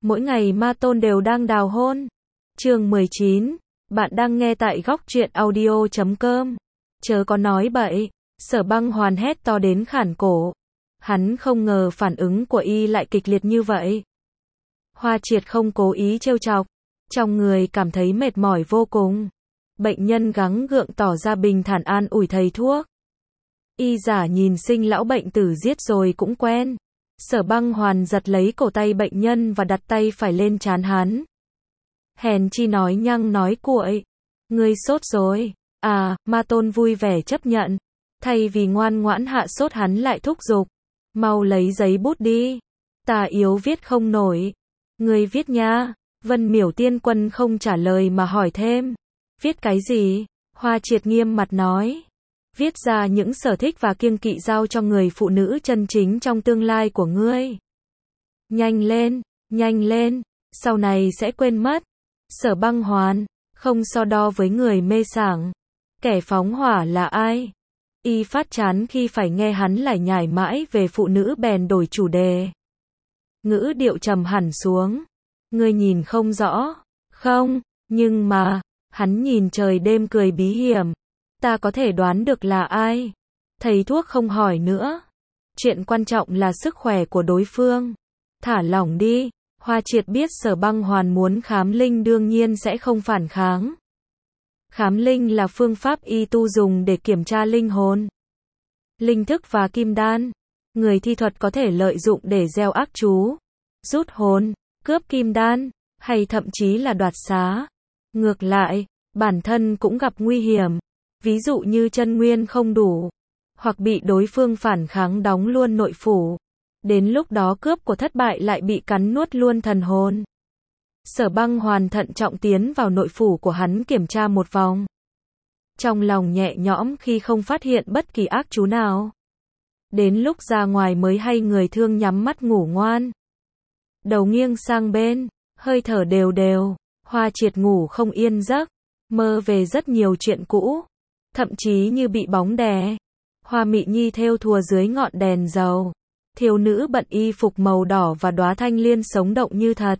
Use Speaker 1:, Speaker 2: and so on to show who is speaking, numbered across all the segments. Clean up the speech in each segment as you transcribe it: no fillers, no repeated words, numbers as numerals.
Speaker 1: Mỗi ngày ma tôn đều đang đào hôn. Chương 19. Bạn đang nghe tại góc truyện audio.com. Chớ có nói bậy. Sở Băng Hoàn hét to đến khản cổ. Hắn không ngờ phản ứng của y lại kịch liệt như vậy. Hoa Triệt không cố ý trêu chọc. Trong người cảm thấy mệt mỏi vô cùng. Bệnh nhân gắng gượng tỏ ra bình thản an ủi thầy thuốc. Y giả nhìn sinh lão bệnh tử giết rồi cũng quen. Sở Băng Hoàn giật lấy cổ tay bệnh nhân và đặt tay phải lên trán hắn. Hèn chi nói nhăng nói cuội. Ngươi sốt rồi. À, ma tôn vui vẻ chấp nhận. Thay vì ngoan ngoãn hạ sốt hắn lại thúc giục. Mau lấy giấy bút đi. Ta yếu viết không nổi. Ngươi viết nha. Vân Miểu Tiên Quân không trả lời mà hỏi thêm. Viết cái gì? Hoa Triệt nghiêm mặt nói. Viết ra những sở thích và kiêng kỵ giao cho người phụ nữ chân chính trong tương lai của ngươi. Nhanh lên, sau này sẽ quên mất. Sở Băng Hoàn, không so đo với người mê sảng. Kẻ phóng hỏa là ai? Y phát chán khi phải nghe hắn lải nhải mãi về phụ nữ bèn đổi chủ đề. Ngữ điệu trầm hẳn xuống. Ngươi nhìn không rõ. Không, nhưng mà, hắn nhìn trời đêm cười bí hiểm. Ta có thể đoán được là ai. Thầy thuốc không hỏi nữa. Chuyện quan trọng là sức khỏe của đối phương. Thả lỏng đi. Hoa Triệt biết Sở Băng Hoàn muốn khám linh đương nhiên sẽ không phản kháng. Khám linh là phương pháp y tu dùng để kiểm tra linh hồn, linh thức và kim đan. Người thi thuật có thể lợi dụng để gieo ác chú, rút hồn, cướp kim đan, hay thậm chí là đoạt xá. Ngược lại, bản thân cũng gặp nguy hiểm. Ví dụ như chân nguyên không đủ, hoặc bị đối phương phản kháng đóng luôn nội phủ. Đến lúc đó cướp của thất bại lại bị cắn nuốt luôn thần hồn. Sở Băng Hoàn thận trọng tiến vào nội phủ của hắn kiểm tra một vòng. Trong lòng nhẹ nhõm khi không phát hiện bất kỳ ác chú nào. Đến lúc ra ngoài mới hay người thương nhắm mắt ngủ ngoan. Đầu nghiêng sang bên, hơi thở đều đều, Hoa Triệt ngủ không yên giấc, mơ về rất nhiều chuyện cũ. Thậm chí như bị bóng đè. Hoa Mị Nhi thêu thùa dưới ngọn đèn dầu. Thiếu nữ bận y phục màu đỏ và đóa thanh liên sống động như thật.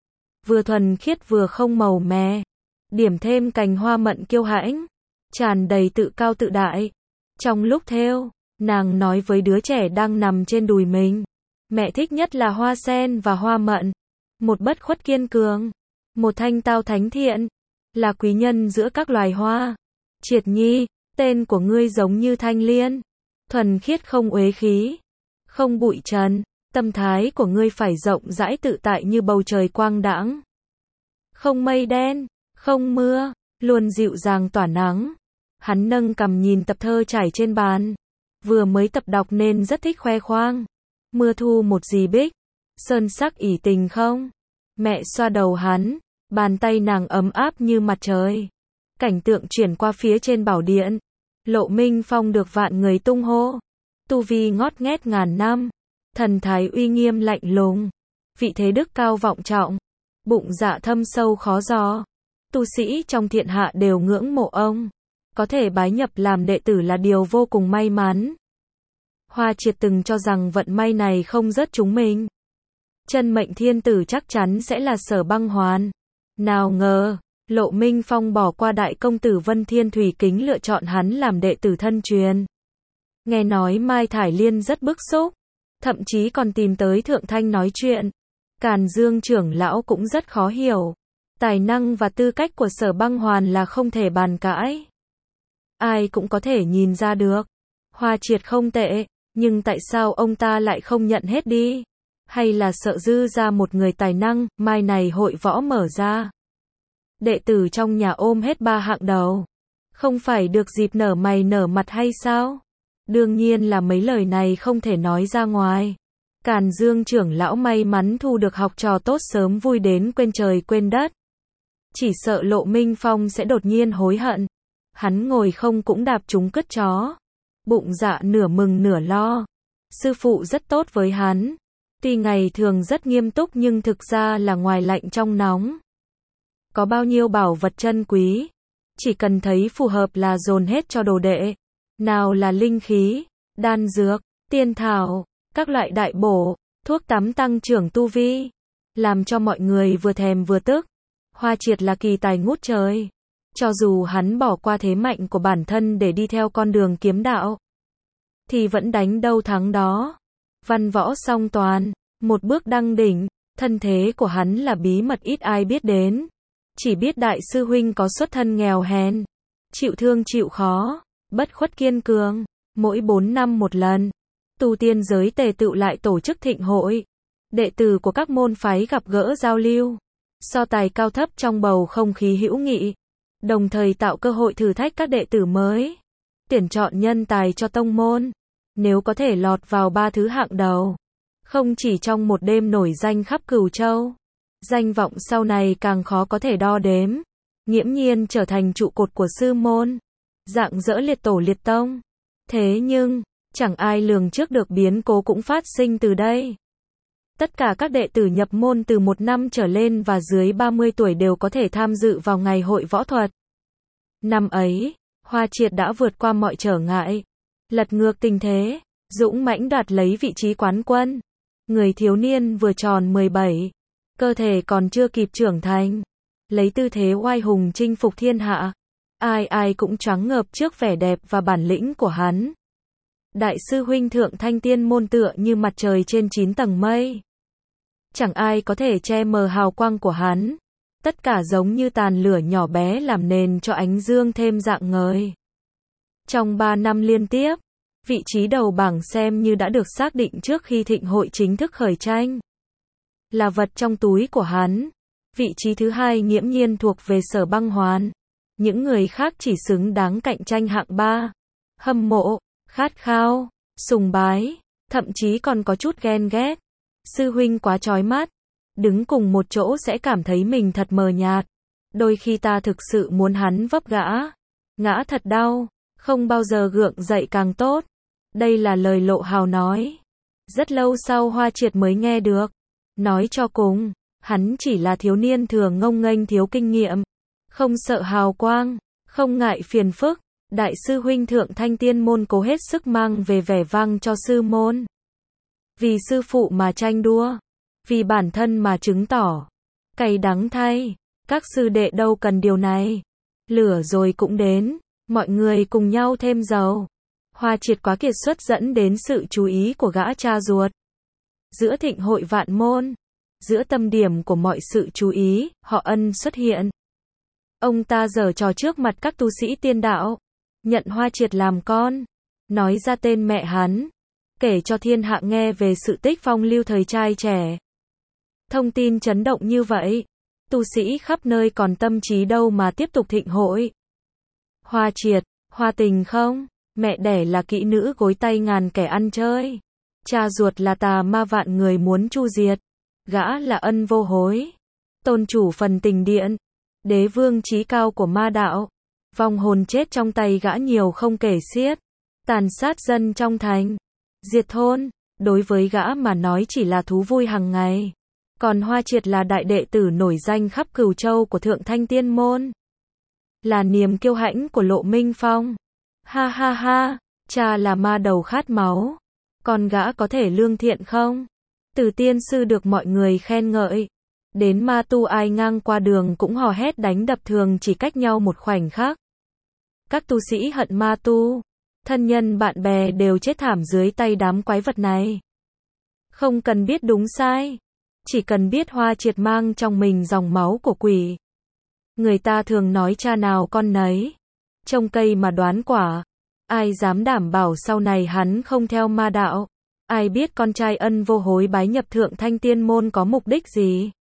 Speaker 1: Vừa thuần khiết vừa không màu mè. Điểm thêm cành hoa mận kiêu hãnh, tràn đầy tự cao tự đại. Trong lúc thêu, nàng nói với đứa trẻ đang nằm trên đùi mình. Mẹ thích nhất là hoa sen và hoa mận. Một bất khuất kiên cường. Một thanh tao thánh thiện. Là quý nhân giữa các loài hoa. Triệt Nhi, tên của ngươi giống như thanh liên. Thuần khiết không uế khí. Không bụi trần. Tâm thái của ngươi phải rộng rãi tự tại như bầu trời quang đãng. Không mây đen, không mưa, luôn dịu dàng tỏa nắng. Hắn nâng cằm nhìn tập thơ trải trên bàn. Vừa mới tập đọc nên rất thích khoe khoang. Mưa thu một dì bích. Sơn sắc ỷ tình không? Mẹ xoa đầu hắn. Bàn tay nàng ấm áp như mặt trời. Cảnh tượng chuyển qua phía trên bảo điện. Lộ Minh Phong được vạn người tung hô. Tu vi ngót nghét ngàn năm. Thần thái uy nghiêm lạnh lùng. Vị thế đức cao vọng trọng. Bụng dạ thâm sâu khó dò. Tu sĩ trong thiên hạ đều ngưỡng mộ ông. Có thể bái nhập làm đệ tử là điều vô cùng may mắn. Hoa Triệt từng cho rằng vận may này không rớt chúng mình. Chân mệnh thiên tử chắc chắn sẽ là Sở Băng Hoàn. Nào ngờ, Lộ Minh Phong bỏ qua đại công tử Vân Thiên Thủy Kính lựa chọn hắn làm đệ tử thân truyền. Nghe nói Mai Thải Liên rất bức xúc, thậm chí còn tìm tới Thượng Thanh nói chuyện. Càn Dương trưởng lão cũng rất khó hiểu. Tài năng và tư cách của Sở Băng Hoàn là không thể bàn cãi. Ai cũng có thể nhìn ra được. Hoa Triệt không tệ, nhưng tại sao ông ta lại không nhận hết đi? Hay là sợ dư ra một người tài năng, mai này hội võ mở ra. Đệ tử trong nhà ôm hết 3 hạng đầu. Không phải được dịp nở mày nở mặt hay sao? Đương nhiên là mấy lời này không thể nói ra ngoài. Càn Dương trưởng lão may mắn thu được học trò tốt sớm vui đến quên trời quên đất. Chỉ sợ Lộ Minh Phong sẽ đột nhiên hối hận. Hắn ngồi không cũng đạp trúng cứt chó. Bụng dạ nửa mừng nửa lo. Sư phụ rất tốt với hắn. Tuy ngày thường rất nghiêm túc nhưng thực ra là ngoài lạnh trong nóng. Có bao nhiêu bảo vật chân quý, chỉ cần thấy phù hợp là dồn hết cho đồ đệ. Nào là linh khí, đan dược, tiên thảo, các loại đại bổ, thuốc tắm tăng trưởng tu vi. làm cho mọi người vừa thèm vừa tức. Hoa Triệt là kỳ tài ngút trời. Cho dù hắn bỏ qua thế mạnh của bản thân để đi theo con đường kiếm đạo, thì vẫn đánh đâu thắng đó. Văn võ song toàn, một bước đăng đỉnh, thân thế của hắn là bí mật ít ai biết đến. Chỉ biết đại sư huynh có xuất thân nghèo hèn, chịu thương chịu khó, bất khuất kiên cường. Mỗi 4 năm một lần, tu tiên giới tề tựu lại tổ chức thịnh hội. Đệ tử của các môn phái gặp gỡ giao lưu, so tài cao thấp trong bầu không khí hữu nghị, đồng thời tạo cơ hội thử thách các đệ tử mới, tuyển chọn nhân tài cho tông môn. Nếu có thể lọt vào 3 thứ hạng đầu, không chỉ trong một đêm nổi danh khắp Cửu Châu, danh vọng sau này càng khó có thể đo đếm. Nghiễm nhiên trở thành trụ cột của sư môn, rạng rỡ liệt tổ liệt tông. Thế nhưng, chẳng ai lường trước được biến cố cũng phát sinh từ đây. Tất cả các đệ tử nhập môn từ 1 năm trở lên và dưới 30 tuổi đều có thể tham dự vào ngày hội võ thuật. Năm ấy, Hoa Triệt đã vượt qua mọi trở ngại, lật ngược tình thế, dũng mãnh đoạt lấy vị trí quán quân. Người thiếu niên vừa tròn 17, cơ thể còn chưa kịp trưởng thành, lấy tư thế oai hùng chinh phục thiên hạ. Ai ai cũng choáng ngợp trước vẻ đẹp và bản lĩnh của hắn. Đại sư huynh Thượng Thanh Tiên môn tựa như mặt trời trên 9 tầng mây. Chẳng ai có thể che mờ hào quang của hắn. Tất cả giống như tàn lửa nhỏ bé làm nền cho ánh dương thêm rạng ngời. Trong 3 năm liên tiếp, vị trí đầu bảng xem như đã được xác định trước khi thịnh hội chính thức khởi tranh. Là vật trong túi của hắn. Vị trí thứ 2 nghiễm nhiên thuộc về Sở Băng Hoàn. Những người khác chỉ xứng đáng cạnh tranh hạng 3. Hâm mộ, khát khao, sùng bái, thậm chí còn có chút ghen ghét. Sư huynh quá chói mắt, đứng cùng một chỗ sẽ cảm thấy mình thật mờ nhạt. Đôi khi ta thực sự muốn hắn vấp ngã thật đau, không bao giờ gượng dậy càng tốt. Đây là lời Lộ Hào nói. Rất lâu sau Hoa Triệt mới nghe được. Nói cho cùng, hắn chỉ là thiếu niên thừa ngông nghênh thiếu kinh nghiệm, không sợ hào quang, không ngại phiền phức. Đại sư huynh Thượng Thanh Tiên môn cố hết sức mang về vẻ vang cho sư môn. Vì sư phụ mà tranh đua, vì bản thân mà chứng tỏ. Cay đắng thay, các sư đệ đâu cần điều này. Lửa rồi cũng đến, mọi người cùng nhau thêm dầu. Hoa Triệt quá kiệt xuất dẫn đến sự chú ý của gã cha ruột. Giữa thịnh hội vạn môn, giữa tâm điểm của mọi sự chú ý, họ Ân xuất hiện. Ông ta giở trò trước mặt các tu sĩ tiên đạo, nhận Hoa Triệt làm con, nói ra tên mẹ hắn, kể cho thiên hạ nghe về sự tích phong lưu thời trai trẻ. Thông tin chấn động như vậy, tu sĩ khắp nơi còn tâm trí đâu mà tiếp tục thịnh hội. Hoa Triệt, Hoa Tình không, mẹ đẻ là kỹ nữ gối tay ngàn kẻ ăn chơi, cha ruột là tà ma vạn người muốn chu diệt, gã là Ân vô hối, tôn chủ phần tình điện, đế vương chí cao của ma đạo, vong hồn chết trong tay gã nhiều không kể xiết, tàn sát dân trong thành, diệt thôn, đối với gã mà nói chỉ là thú vui hàng ngày. Còn Hoa Triệt là đại đệ tử nổi danh khắp Cửu Châu của Thượng Thanh Tiên môn, là niềm kiêu hãnh của Lộ Minh Phong. Ha ha ha, cha là ma đầu khát máu, còn gã có thể lương thiện không? Từ tiên sư được mọi người khen ngợi, đến ma tu ai ngang qua đường cũng hò hét đánh đập thường chỉ cách nhau một khoảnh khắc. Các tu sĩ hận ma tu, thân nhân bạn bè đều chết thảm dưới tay đám quái vật này. Không cần biết đúng sai, chỉ cần biết Hoa Triệt mang trong mình dòng máu của quỷ. Người ta thường nói cha nào con nấy, trông cây mà đoán quả. Ai dám đảm bảo sau này hắn không theo ma đạo? Ai biết con trai Ân vô hối bái nhập Thượng Thanh Tiên môn có mục đích gì?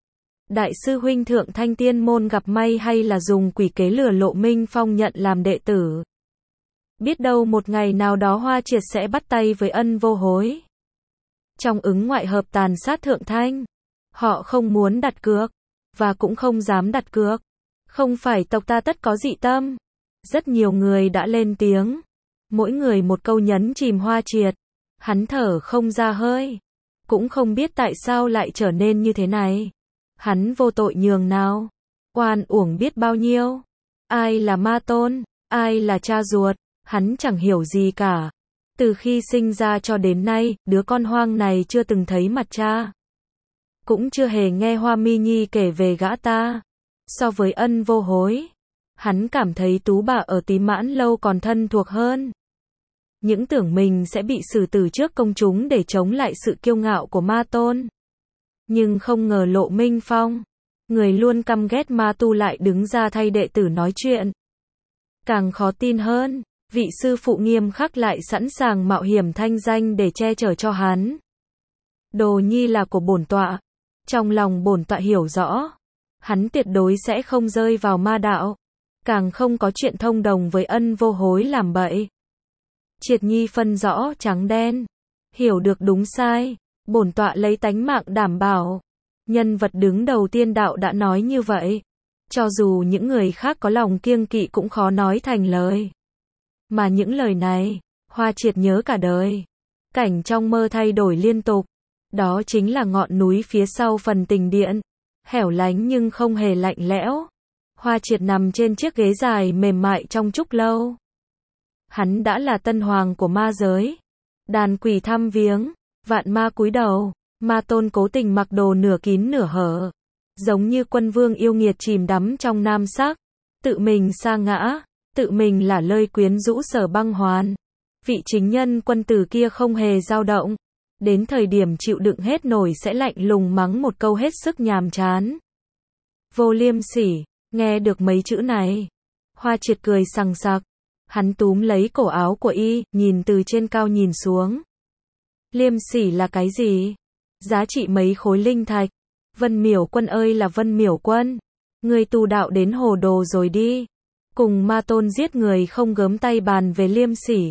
Speaker 1: Đại sư huynh Thượng Thanh Tiên môn gặp may hay là dùng quỷ kế lừa Lộ Minh Phong nhận làm đệ tử? Biết đâu một ngày nào đó Hoa Triệt sẽ bắt tay với Ân vô hối. Trong ứng ngoại hợp tàn sát Thượng Thanh, họ không muốn đặt cược, và cũng không dám đặt cược. Không phải tộc ta tất có dị tâm. Rất nhiều người đã lên tiếng, mỗi người một câu nhấn chìm Hoa Triệt. Hắn thở không ra hơi, cũng không biết tại sao lại trở nên như thế này. Hắn vô tội nhường nào, oan uổng biết bao nhiêu. Ai là ma tôn, ai là cha ruột, hắn chẳng hiểu gì cả. Từ khi sinh ra cho đến nay, đứa con hoang này chưa từng thấy mặt cha. cũng chưa hề nghe Hoa Mi Nhi kể về gã ta. So với Ân Vô Hối, hắn cảm thấy Tú bà ở Tím Mãn Lâu còn thân thuộc hơn. Những tưởng mình sẽ bị xử tử trước công chúng để chống lại sự kiêu ngạo của Ma Tôn. Nhưng không ngờ Lộ Minh Phong, người luôn căm ghét Ma Tu lại đứng ra thay đệ tử nói chuyện. Càng khó tin hơn, vị sư phụ nghiêm khắc lại sẵn sàng mạo hiểm thanh danh để che chở cho hắn. Đồ nhi là của bổn tọa. Trong lòng bổn tọa hiểu rõ, hắn tuyệt đối sẽ không rơi vào ma đạo, càng không có chuyện thông đồng với Ân Vô Hối làm bậy. Triệt Nhi phân rõ trắng đen, hiểu được đúng sai, bổn tọa lấy tánh mạng đảm bảo. Nhân vật đứng đầu tiên đạo đã nói như vậy, cho dù những người khác có lòng kiêng kỵ cũng khó nói thành lời. Mà những lời này, Hoa Triệt nhớ cả đời. Cảnh trong mơ thay đổi liên tục, đó chính là ngọn núi phía sau phần tình điện, hẻo lánh nhưng không hề lạnh lẽo. Hoa Triệt nằm trên chiếc ghế dài mềm mại trong trúc lâu. Hắn đã là tân hoàng của ma giới. Đàn quỷ thăm viếng, vạn ma cúi đầu, Ma Tôn cố tình mặc đồ nửa kín nửa hở, giống như quân vương yêu nghiệt chìm đắm trong nam sắc, tự mình sa ngã, tự mình là lơi quyến rũ Sở Băng Hoàn. Vị chính nhân quân tử kia không hề dao động, đến thời điểm chịu đựng hết nổi sẽ lạnh lùng mắng một câu hết sức nhàm chán. Vô liêm sỉ, nghe được mấy chữ này, Hoa Triệt cười sằng sặc, hắn túm lấy cổ áo của y, nhìn từ trên cao nhìn xuống. Liêm sỉ là cái gì? Giá trị mấy khối linh thạch? Vân Miểu Quân ơi là Vân Miểu Quân, ngươi tu đạo đến hồ đồ rồi đi. Cùng Ma Tôn giết người không gớm tay bàn về liêm sỉ.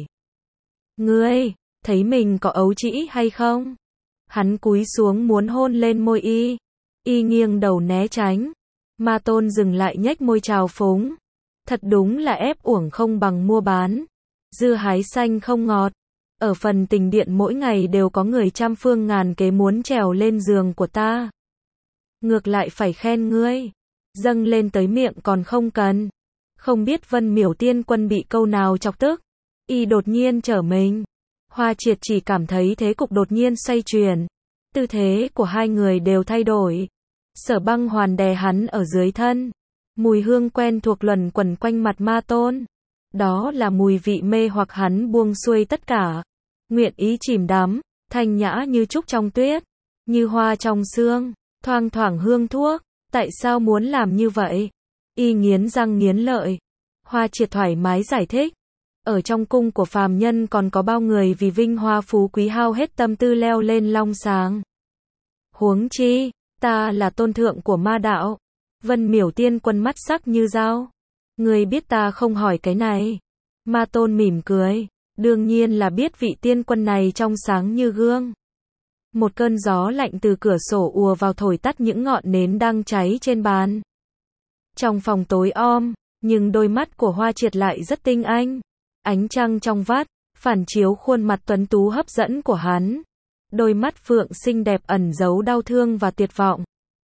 Speaker 1: Ngươi, thấy mình có ấu trĩ hay không? Hắn cúi xuống muốn hôn lên môi y. Y nghiêng đầu né tránh. Ma Tôn dừng lại nhếch môi trào phúng. Thật đúng là ép uổng không bằng mua bán. Dưa hái xanh không ngọt. Ở phần tình điện mỗi ngày đều có người trăm phương ngàn kế muốn trèo lên giường của ta. Ngược lại phải khen ngươi. Dâng lên tới miệng còn không cần. Không biết Vân Miểu Tiên Quân bị câu nào chọc tức. Y đột nhiên trở mình. Hoa Triệt chỉ cảm thấy thế cục đột nhiên xoay chuyển. Tư thế của hai người đều thay đổi. Sở Băng Hoàn đè hắn ở dưới thân. Mùi hương quen thuộc luẩn quẩn quanh mặt Ma Tôn. Đó là mùi vị mê hoặc hắn buông xuôi tất cả. Nguyện ý chìm đắm, thanh nhã như trúc trong tuyết, như hoa trong sương, thoang thoảng hương thuốc. Tại sao muốn làm như vậy? Y nghiến răng nghiến lợi. Hoa Triệt thoải mái giải thích. Ở trong cung của phàm nhân còn có bao người vì vinh hoa phú quý hao hết tâm tư leo lên long sàng. Huống chi, ta là tôn thượng của ma đạo. Vân Miểu Tiên Quân mắt sắc như dao. Ngươi biết ta không hỏi cái này. Ma Tôn mỉm cười. Đương nhiên là biết vị tiên quân này trong sáng như gương. Một cơn gió lạnh từ cửa sổ ùa vào thổi tắt những ngọn nến đang cháy trên bàn. Trong phòng tối om, nhưng đôi mắt của Hoa Triệt lại rất tinh anh. Ánh trăng trong vắt, phản chiếu khuôn mặt tuấn tú hấp dẫn của hắn. Đôi mắt phượng xinh đẹp ẩn giấu đau thương và tuyệt vọng.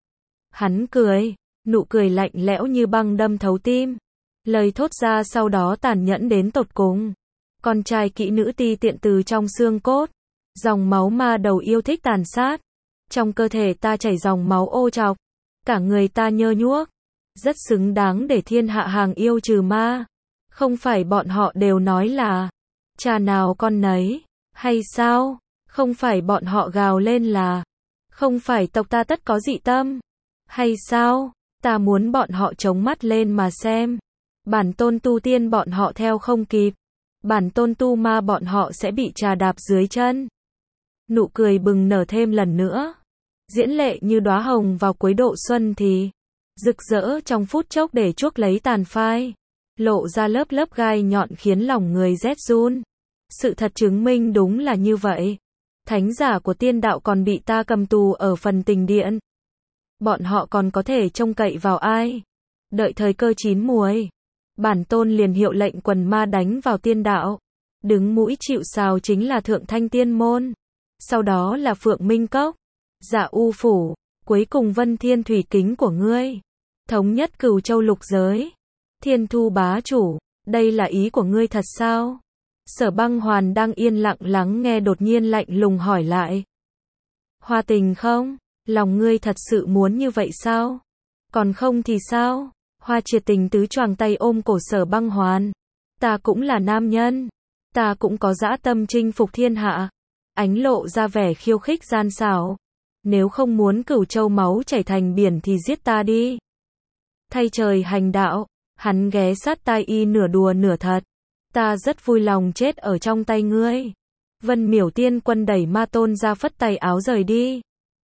Speaker 1: Hắn cười, nụ cười lạnh lẽo như băng đâm thấu tim. Lời thốt ra sau đó tàn nhẫn đến tột cùng. Con trai kỹ nữ ti tiện từ trong xương cốt. Dòng máu ma đầu yêu thích tàn sát. Trong cơ thể ta chảy dòng máu ô trọc. Cả người ta nhơ nhuốc. Rất xứng đáng để thiên hạ hàng yêu trừ ma. Không phải bọn họ đều nói là cha nào con nấy, hay sao? Không phải bọn họ gào lên là không phải tộc ta tất có dị tâm, hay sao? Ta muốn bọn họ chống mắt lên mà xem. Bản tôn tu tiên bọn họ theo không kịp. Bản tôn tu ma bọn họ sẽ bị trà đạp dưới chân. Nụ cười bừng nở thêm lần nữa. Diễm lệ như đóa hồng vào cuối độ xuân thì rực rỡ trong phút chốc để chuốc lấy tàn phai. Lộ ra lớp lớp gai nhọn khiến lòng người rét run. Sự thật chứng minh đúng là như vậy. Thánh giả của tiên đạo còn bị ta cầm tù ở phần tình điện. Bọn họ còn có thể trông cậy vào ai? Đợi thời cơ chín muồi, bản tôn liền hiệu lệnh quần ma đánh vào tiên đạo. Đứng mũi chịu sào chính là Thượng Thanh Tiên Môn. Sau đó là Phượng Minh Cốc, Dạ U Phủ, cuối cùng Vân Thiên Thủy Kính của ngươi. Thống nhất Cửu Châu lục giới. Thiên Thu bá chủ, đây là ý của ngươi thật sao? Sở Băng Hoàn đang yên lặng lắng nghe đột nhiên lạnh lùng hỏi lại. Hoa Tình không? Lòng ngươi thật sự muốn như vậy sao? Còn không thì sao? Hoa Triệt tình tứ choàng tay ôm cổ Sở Băng Hoàn. Ta cũng là nam nhân. Ta cũng có dã tâm chinh phục thiên hạ. Ánh lộ ra vẻ khiêu khích gian xảo. Nếu không muốn Cửu Châu máu chảy thành biển thì giết ta đi. Thay trời hành đạo, hắn ghé sát tai y nửa đùa nửa thật. Ta rất vui lòng chết ở trong tay ngươi. Vân Miểu Tiên Quân đẩy Ma Tôn ra phất tay áo rời đi.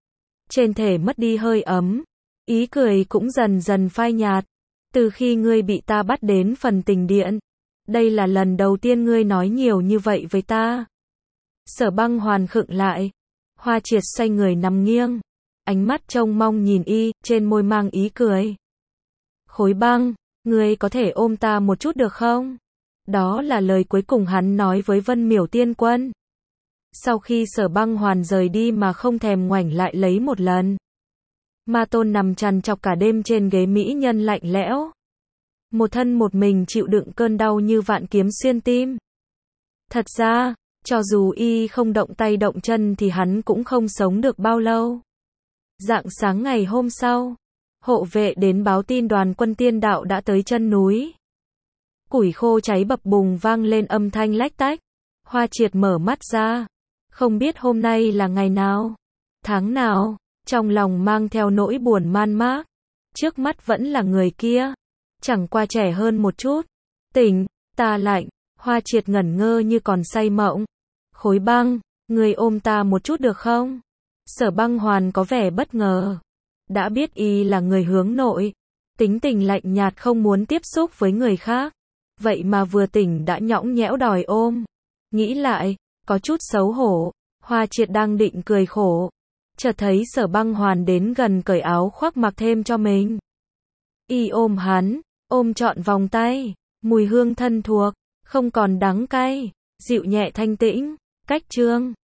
Speaker 1: Trên thể mất đi hơi ấm, ý cười cũng dần dần phai nhạt. Từ khi ngươi bị ta bắt đến phần tình điện, đây là lần đầu tiên ngươi nói nhiều như vậy với ta. Sở Băng Hoàn khựng lại. Hoa Triệt xoay người nằm nghiêng, ánh mắt trông mong nhìn y, trên môi mang ý cười. Khối băng, ngươi có thể ôm ta một chút được không? Đó là lời cuối cùng hắn nói với Vân Miểu Tiên Quân. Sau khi Sở Băng Hoàn rời đi mà không thèm ngoảnh lại lấy một lần. Ma Tôn nằm trằn trọc cả đêm trên ghế mỹ nhân lạnh lẽo. Một thân một mình chịu đựng cơn đau như vạn kiếm xuyên tim. Thật ra, cho dù y không động tay động chân thì hắn cũng không sống được bao lâu. Rạng sáng ngày hôm sau, hộ vệ đến báo tin đoàn quân tiên đạo đã tới chân núi. Củi khô cháy bập bùng vang lên âm thanh lách tách. Hoa Triệt mở mắt ra. Không biết hôm nay là ngày nào, tháng nào, trong lòng mang theo nỗi buồn man mác. Trước mắt vẫn là người kia, chẳng qua trẻ hơn một chút. Tỉnh, ta lạnh. Hoa Triệt ngẩn ngơ như còn say mộng. Khối băng, người ôm ta một chút được không? Sở Băng Hoàn có vẻ bất ngờ. Đã biết y là người hướng nội, tính tình lạnh nhạt không muốn tiếp xúc với người khác. Vậy mà vừa tỉnh đã nhõng nhẽo đòi ôm. Nghĩ lại, có chút xấu hổ. Hoa Triệt đang định cười khổ, chợt thấy Sở Băng Hoàn đến gần cởi áo khoác mặc thêm cho mình. Y ôm hắn, ôm trọn vòng tay, mùi hương thân thuộc, không còn đắng cay, dịu nhẹ thanh tĩnh. Cách chương